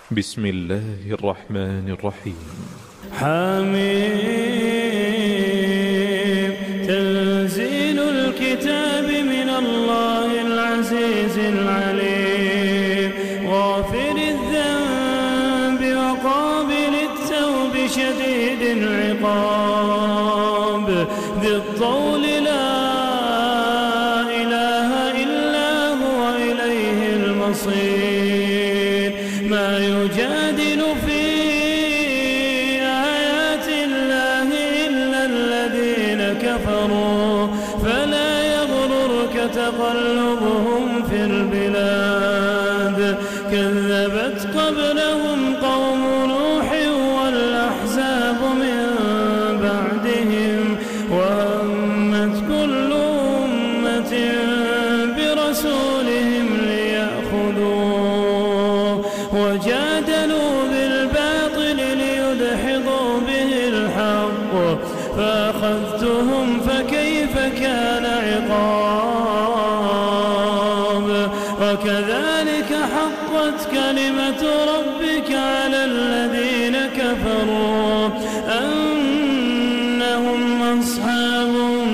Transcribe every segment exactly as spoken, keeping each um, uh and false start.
بسم الله الرحمن الرحيم. حميم. تنزيل الكتاب من الله العزيز العليم، غافر الذنب وقابل التوب شديد العقاب، ذي الطول لا إله إلا هو إليه المصير. ما يجادل في آيات الله إلا الذين كفروا، فلا يغررك تقلبهم في البلاد. كذبت قبلهم قوم نوح والأحزاب من بعدهم، وهمت كل أمة برسولهم ليأخذوه، وجادلوا بالباطل ليدحضوا به الحق، فأخذتهم فكيف كان عقاب. وكذلك حقت كلمة ربك على الذين كفروا أنهم أصحاب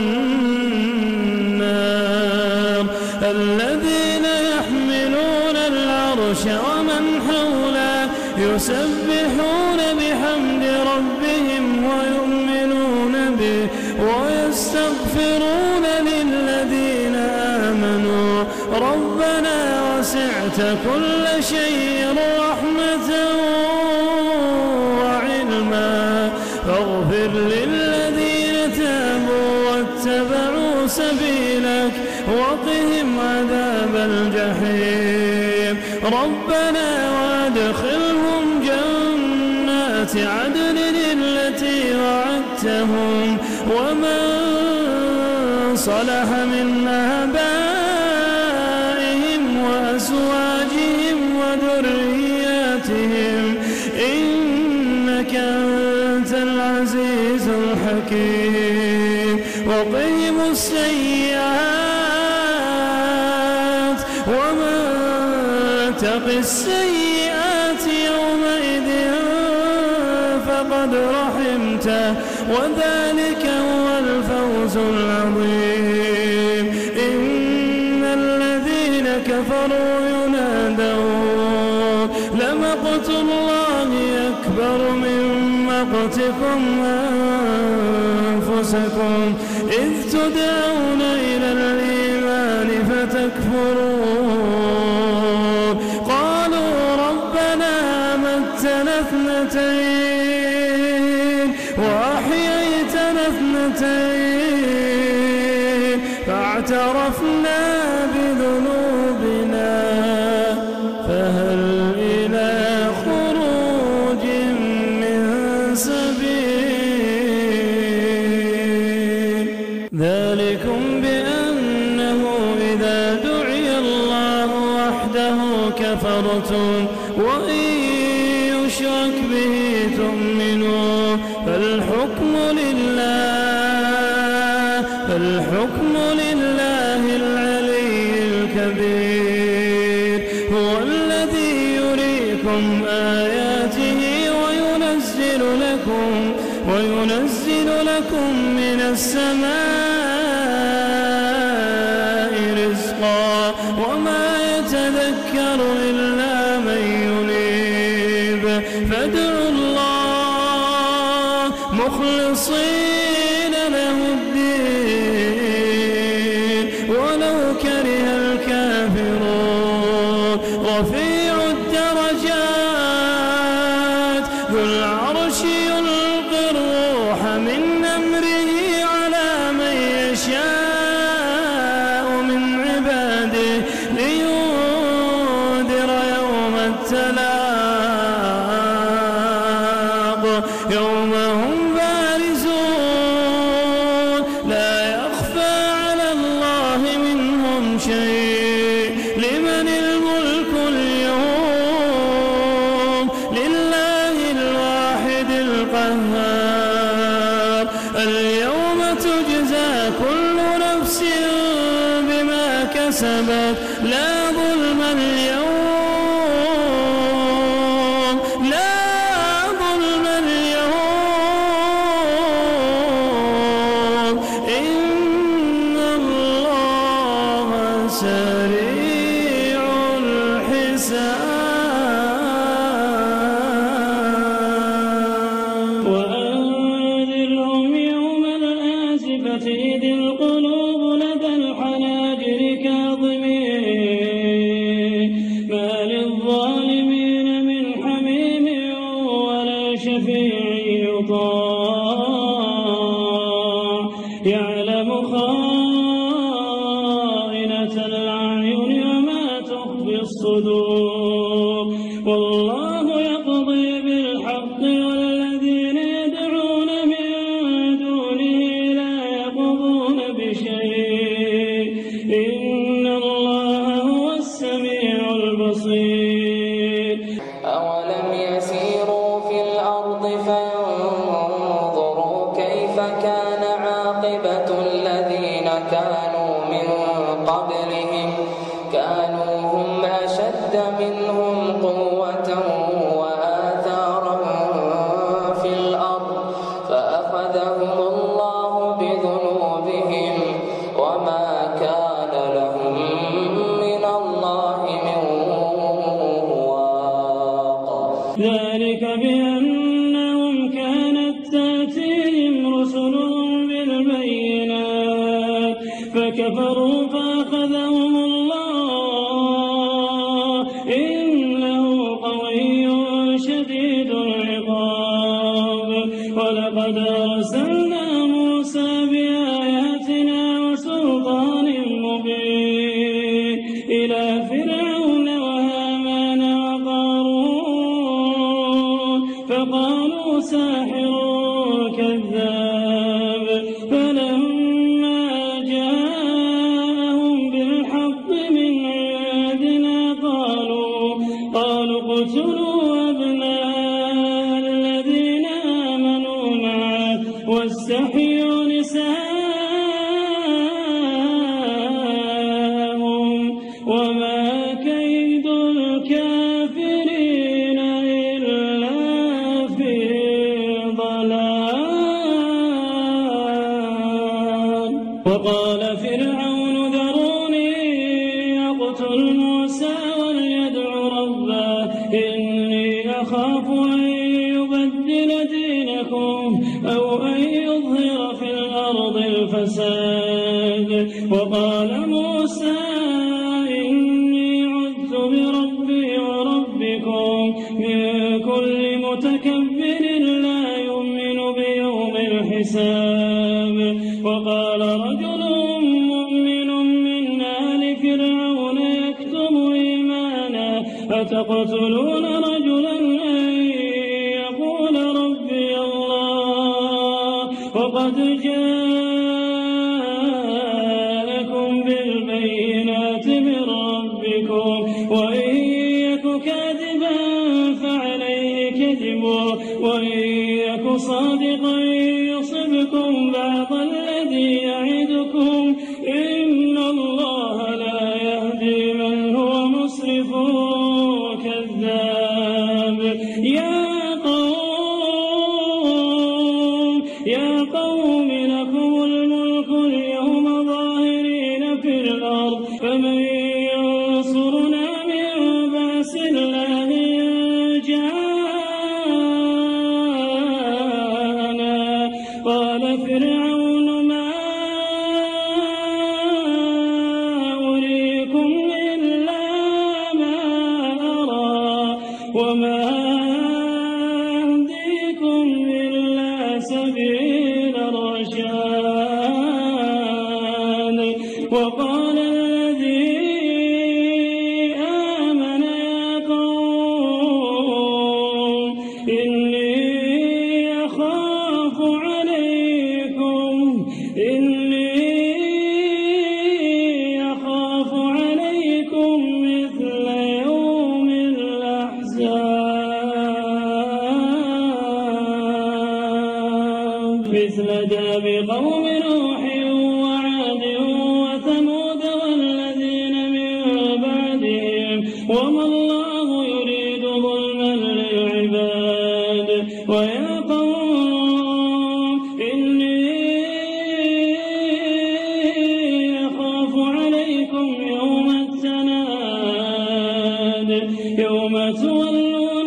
النار، الذين يحملون العرش ومن حوله يسبحون بحمد ربهم ويؤمنون به ويستغفرون للذين آمنوا ربنا وسعت كل شيء رحمة وعلما، فاغفر للذين تابوا واتبعوا سبيلك وقهم عذاب الجحيم. ربنا وادخلهم جنات عدن التي وعدتهم، ومن صلح من آبائهم وأزواجهم وذرياتهم إنك أنت العزيز الحكيم. وقهم السيئات، ومن تق السيئات يومئذ فقد رحمته، وذلك هو الفوز العظيم. إن الذين كفروا ينادون لمقت الله أكبر من مقتكم أنفسكم إذ تدعون إلى الإيمان فتكفرون. قالوا ربنا أمتنا اثنتين وأحييتنا اثنتين، فاعترفنا بذنوبنا فهل إلى خروج من سبيل. ذلكم بأنه إذا دعي الله وحده كفرتم، وإن يشرك به تؤمنوا، فالحكم لله فالحكم لله العلي الكبير. هو الذي يريكم آياته وينزل لكم وينزل لكم من السماء رزقا، وما يتذكر إلا من ينيب. فادعوا الله مخلصين له الدين ولو كره الكافرون. رفيع الدرجات ذو العرش يلقي الروح من أمره على من يشاء من عباده لينذر يوم التلاق، يوم هم بارزون لا يخفى على الله منهم شيء. لمن الملك اليوم؟ لله الواحد القهار. اليوم تجزى كل نفس بما كسبت لا ظلم اليوم، وأنذرهم يوم الآزفة إذ القلوب لدى الحناجر كاظمين ما للظالمين من حميم ولا شفيع يطاع يعلم خائنة الأعين وما تخفي الصدور والله يقضي بالحق والذين يدعون من دونه لا يقضون بشيء إن الله هو السميع البصير. أولم يسيروا في الأرض فينظروا كيف كان عاقبة الذين كانوا من قبلهم كانوا هم أشد منهم قوة وآثارا في الأرض فأخذهم الله بذنوبهم وما كان لهم من الله من واق. ذلك بأنهم كانت تأتيهم رسلهم بالبينات فكفروا فأخذهم الله إنه قوي شديد العقاب. ولقد أرسلنا موسى بآياتنا وسلطان مبين إلى فرعون وهامان وقارون فقالوا ساحر كذاب فلما جاءهم بالحق من عندنا قالوا قالوا اقتلوا أبناء الذين آمنوا معه واستحيوا نساءهم وما كيد الكافرين إلا في ضلال. وقال فرعون ذروني أقتل موسى وليدع ربه إني أخاف أن يبدل دينكم أو أن يظهر في الأرض الفساد. وقال موسى إني عذت بربي وربكم من كل متكبر لا يؤمن بيوم الحساب. وقال رجل مؤمن من آل فرعون يكتم إيمانه أتقتلون رجلا أن يقول ربي الله وقد جاءكم بالبينات من ربكم وإن يك كاذبا فعليه كذبه وإن يك صادقا يصبكم بعض الذي يعدكم إن الله لا يهدي من هو مسرف كذاب. يا قوم يا قوم لكم الملك اليوم ظاهرين في الأرض فمن ينصرنا من بأس الله إن جاءنا. قال فرعون ما أريكم إلا ما أرى وما أهديكم إلا سبيل الرشاد. وقال الذي آمن يا قوم إني أخاف عليكم إني أخاف عليكم مثل يوم الأحزاب مثل داب قوم نوح وعاد وثمود والذين من بعدهم وما الله يريد ظلما للعباد. ويا قوم إني أخاف عليكم يوم التناد يوم تولون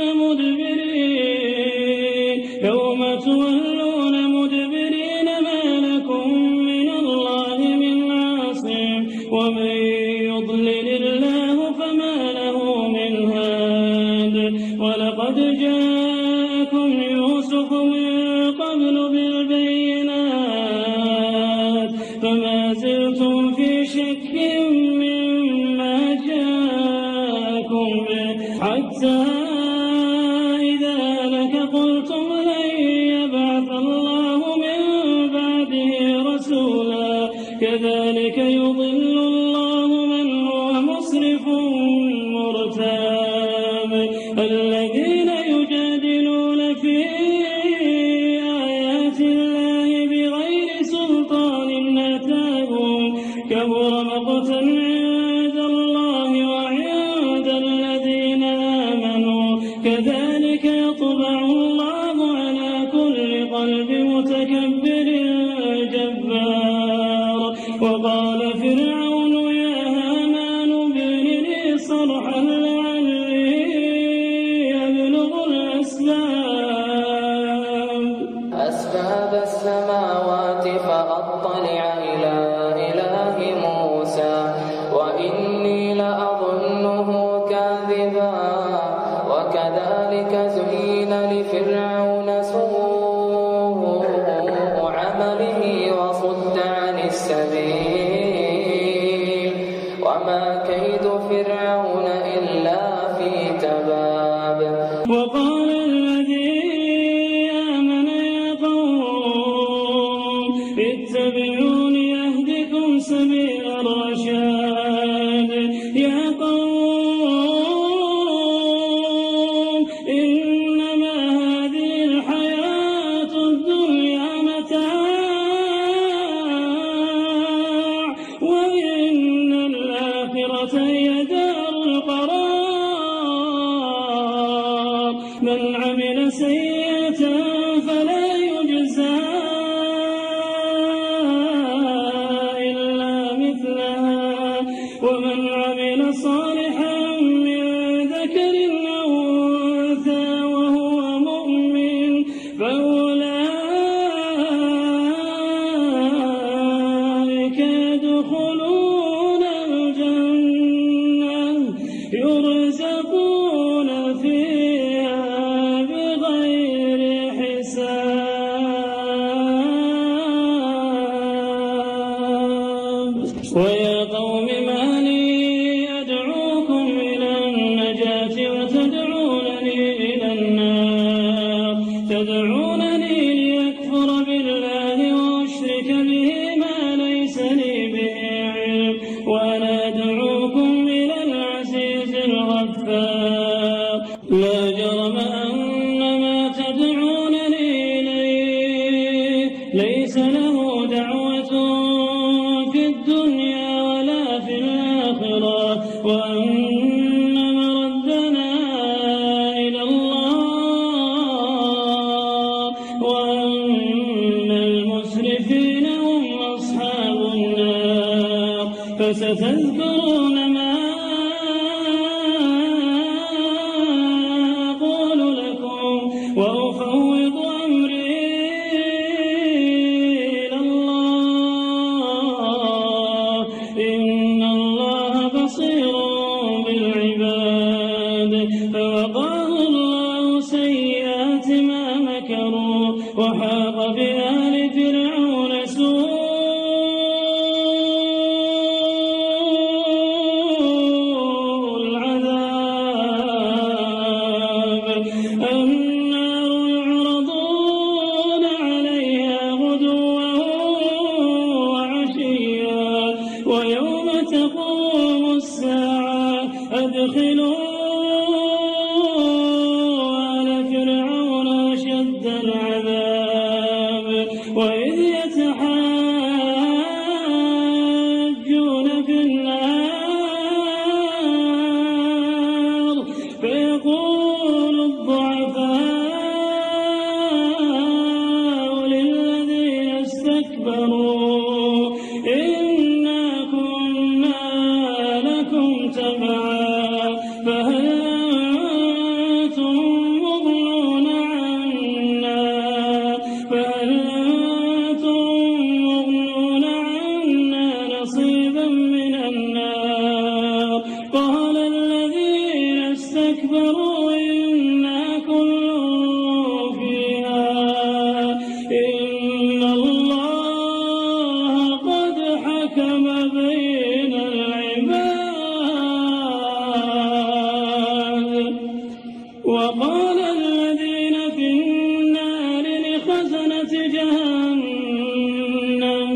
مدبرين يوم تولون مدبرين ما لكم من الله من عاصم ومن يضلل الله فما له من هاد ولقد جاءكم يوسف من قبل بالبينات فما زلتم في شك مما جاءكم به حتى إذا لك قلتم لن يبعث الله من بعده رسولا كذلك يضل الله من هو مسرف مرتاب الذين يجادلون في آيات الله بغير سلطان أتاهم كبر مقتا عند الله وعند الذين آمنوا كذلك يطبع الله على كل قلب متكبر جبار وقال فرعون يا هامان ابن لي صرحا لعلي أبلغ الأسباب أسباب السماوات فأطلع إلى إله موسى وإني لأظنه كاذبا وكذلك زين لفرعون سوء عمله وصد عن السبيل وما كيد فرعون إلا في تباب وقال الذي آمن يا قوم اتبعوني أهدكم سبيل الرشاد يا قوم إنما هذه الحياة الدنيا متاع وإن الآخرة هي دار القرار من عمل سيئة فلا يجزى إلا مثلها ومن عمل صالحا من ذكر أو أنثى وهو مؤمن فأولئك يدخلون الجنة يرزقون فيها بغير حساب ويا قوم ما لي أدعوكم إلى النجاة وتدعونني إلى النار تدعونني ليكفر بالله وأشرك به ما ليس لي به علم وأنا أدعوكم إلى العزيز الغفار لا جرم أن ما تدعونني إليه ليس له دعوة في الدنيا ولا في الآخرة وأن مردنا إلى الله وأن المسرفين هم أصحاب النار فستذكرون ما أقول لكم وأفوض أمري إلى الله إن الله بصير بالعباد فوقاه الله سيئات ما مكروا وحاق بآل فرعون سوء العذاب النار يعرضون عليها غدوا وعشيا ويوم تقوم الساعة أدخلوا قالوا إنا كل فيها إن الله قد حكم بين العباد. وقال الذين في النار لخزنة جهنم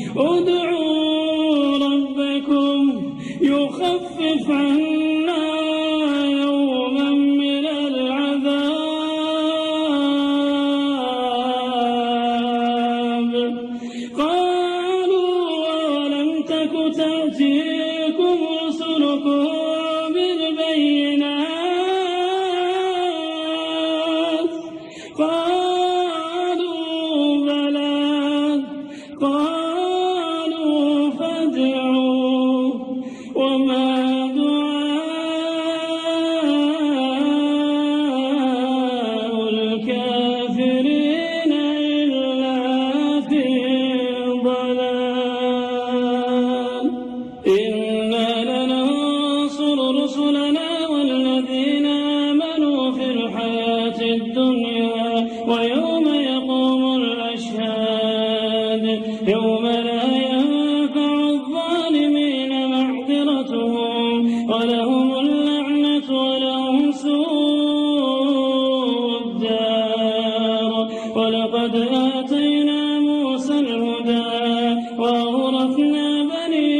ادعوا ربكم يخفف عنا يوما من العذاب. قالوا ولم تك تأتيكم رسلكم بالبينات قالوا بلى قالوا فادعوا وما دعاء الكافرين إلا في ضلال. إنا لننصر رسلنا والذين آمنوا في الحياة الدنيا ويوم يقوم الأشهاد يوم لا ينفع الظالمين معذرتهم ولهم اللعنة ولهم سوء الدار. ولقد آتينا موسى الهدى وأورثنا بني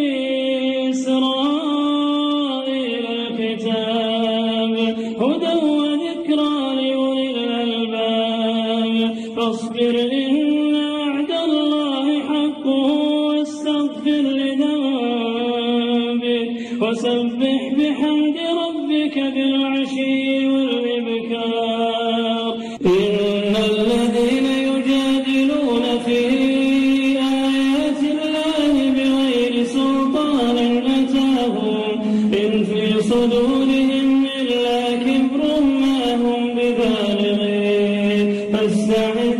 إسرائيل الكتاب هدى وذكرى لأولي الألباب. فاصبر إن وعد الله حق واستغفر لذنبك وسبح بحمد ربك بالعشي والإبكار. إن الذين يجادلون في آيات الله بغير سلطان أتاهم إن في صدورهم إلا كبر ما هم ببالغين فاستعذ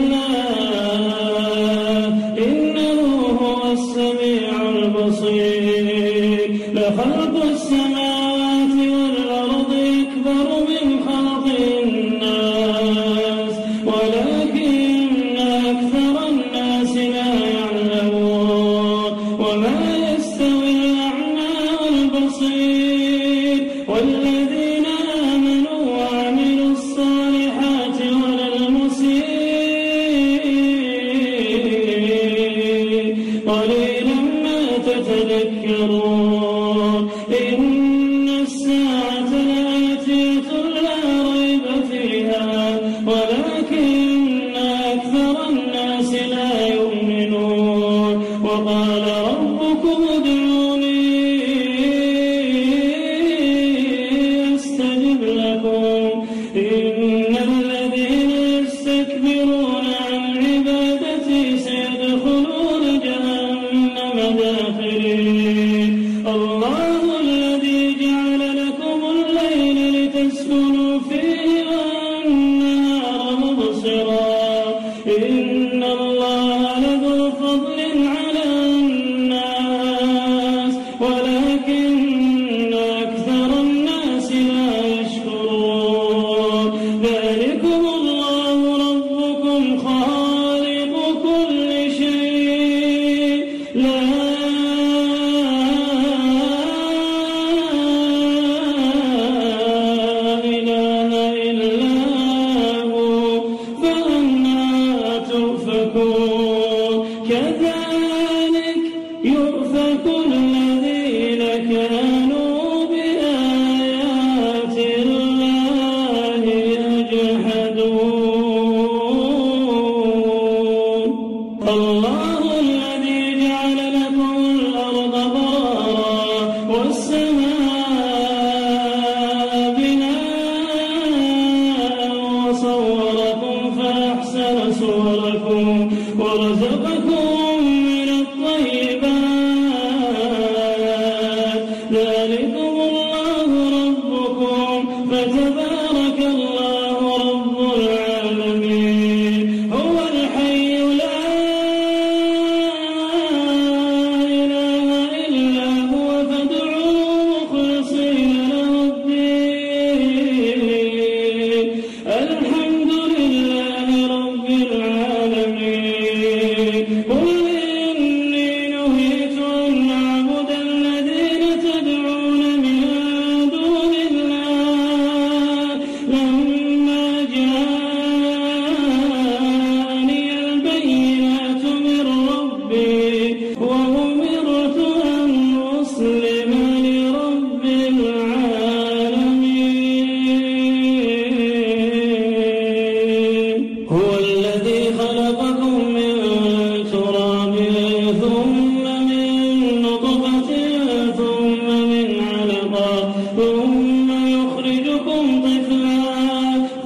بالله إنه هو السميع البصير. لخلق السماوات والأرض أكبر من خلق الناس ولكن أكثر الناس لا يعلمون. وما يستوي الأعمى والبصير والذين آمنوا وعملوا الصالحات ولا المسيء قليلا ما تتذكرون. إن الساعة لآتية لا ريب فيها ولكن أكثر الناس لا يؤمنون. وقال ربكم ادعوني أستجب لكم إن الذين يستكبرون عن عبادتي سيدخلون جهنم داخرين. الله الذي جعل لكم الليل لتسكنوا فيه والنهار مبصرا إن الله لذو فضل على الناس ولكن أكثر الناس لا يشكرون. ذلكم الله ربكم خالق كل شيء لا إله إلا هو فأنى تؤفكون. كذلك يؤفك الذين كانوا بآيات الله يجحدون. الله الذي جعل لكم الأرض قرارا والسماء بناء وصوركم فأحسن صوركم ورزقكم من الطيبات. ذلكم الله ربكم فتبارك الله رب العالمين. هو الحي لا إله إلا هو فادعوه مخلصين له الدين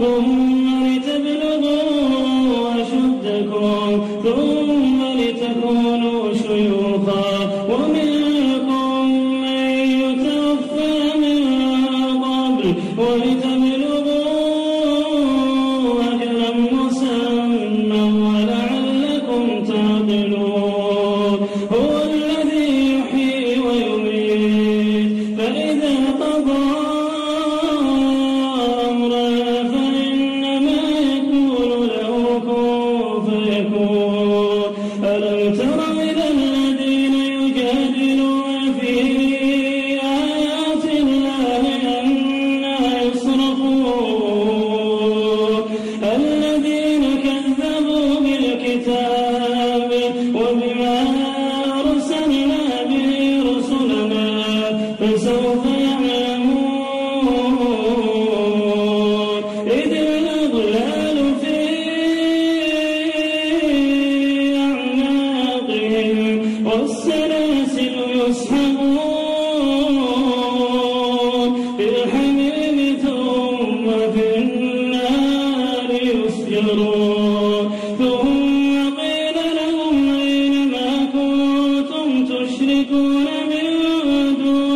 ثم لتبلغوا أشدكم ثم لتكونوا شيوخا ومنكم من يتوفى من قبل ولتبلغوا أجرا مسمى ولعلكم تعقلون هو الذي يحيي ويميت فإذا قضى أمرا فإنما يقول له كن فيكون ألم تر إلى الذين يجادلون في آيات الله أنى يصرفون الذين كذبوا بالكتاب وبما أرسلنا به رسلنا فسوف يعلمون إذ الأغلال في أعناقهم والسلاسل يسحبون في الحميم ثم في النار يسجرون ثم قيل لهم أين ما كنتم تشركون من دون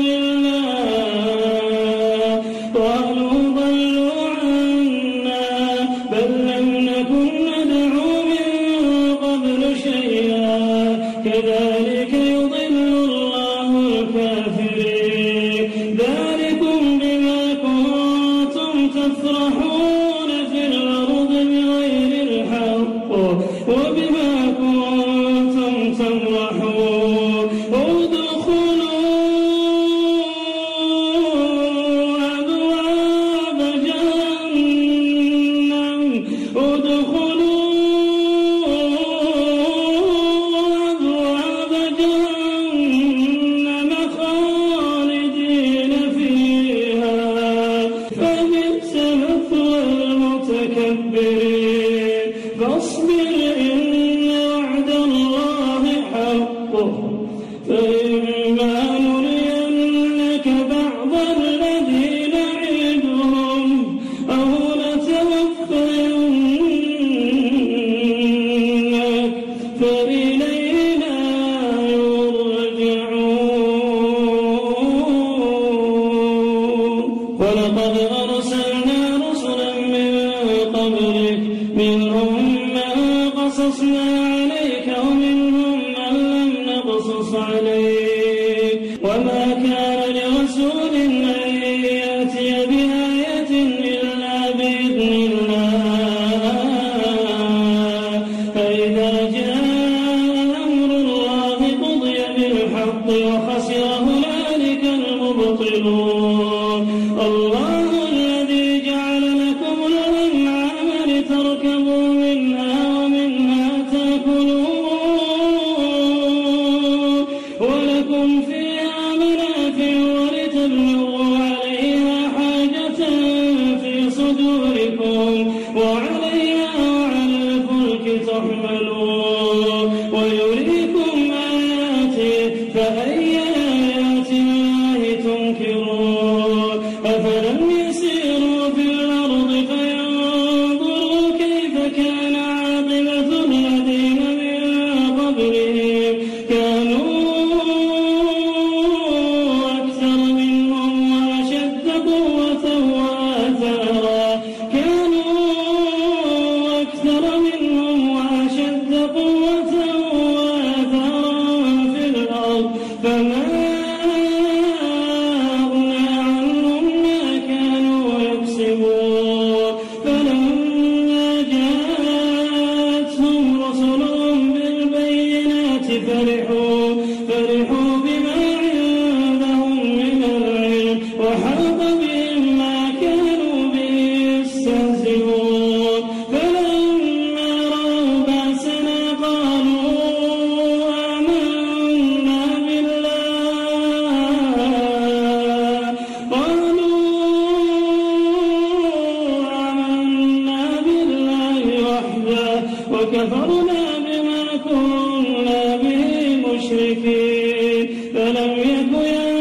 الله قالوا ضلوا عنا بل لم نكن ندعو من قبل شيئا كذلك يضل الله الكافرين ذلكم بما كنتم تفرحون في الأرض بغير الحق وبما كنتم تمرحون ادخلوا أبواب جهنم ادخلوا أبواب جهنم خالدين فيها فبئس مثوى المتكبرين فاصبر إن وعد الله حق فإما نرينك بعض الذي نعدهم أو نتوفينك فإلينا يرجعون ولقد أرسلنا رسلا من قبلك منهم من قصصنا عليك ومنهم من لم نقصص عليك وما كان لرسول أن يأتي بآية إلا بإذن الله فإذا جاء أمر الله قضي بالحق وخسر هنالك المبطلون الله الذي جعل لكم الأنعام لتركبوا منها ومنها تأكلون ولكم فيها منافع ولتبلغوا عليها حاجة في صدوركم وعليها وعلى الفلك تحملون ويريكم آياته فأي آيات الله تنكرون أفلم يسيروا في الأرض فينظروا كيف كان عاقبة الذين من قبلهم كانوا أكثر منهم وأشد قوة وآثارا كانوا أكثر منهم وأشد قوة وآثارا في الأرض فما أغنى عنهم ما كانوا يكسبون فلما جاءتهم رسلهم بالبينات فرحوا فرحوا بما عندهم من العلم وحاق بهم ما كانوا به يستهزئون فلما رأوا بأسنا قالوا آمنا بالله قالوا آمنا بالله وحده وكفرنا بما كنا به مشركين فلم يك يا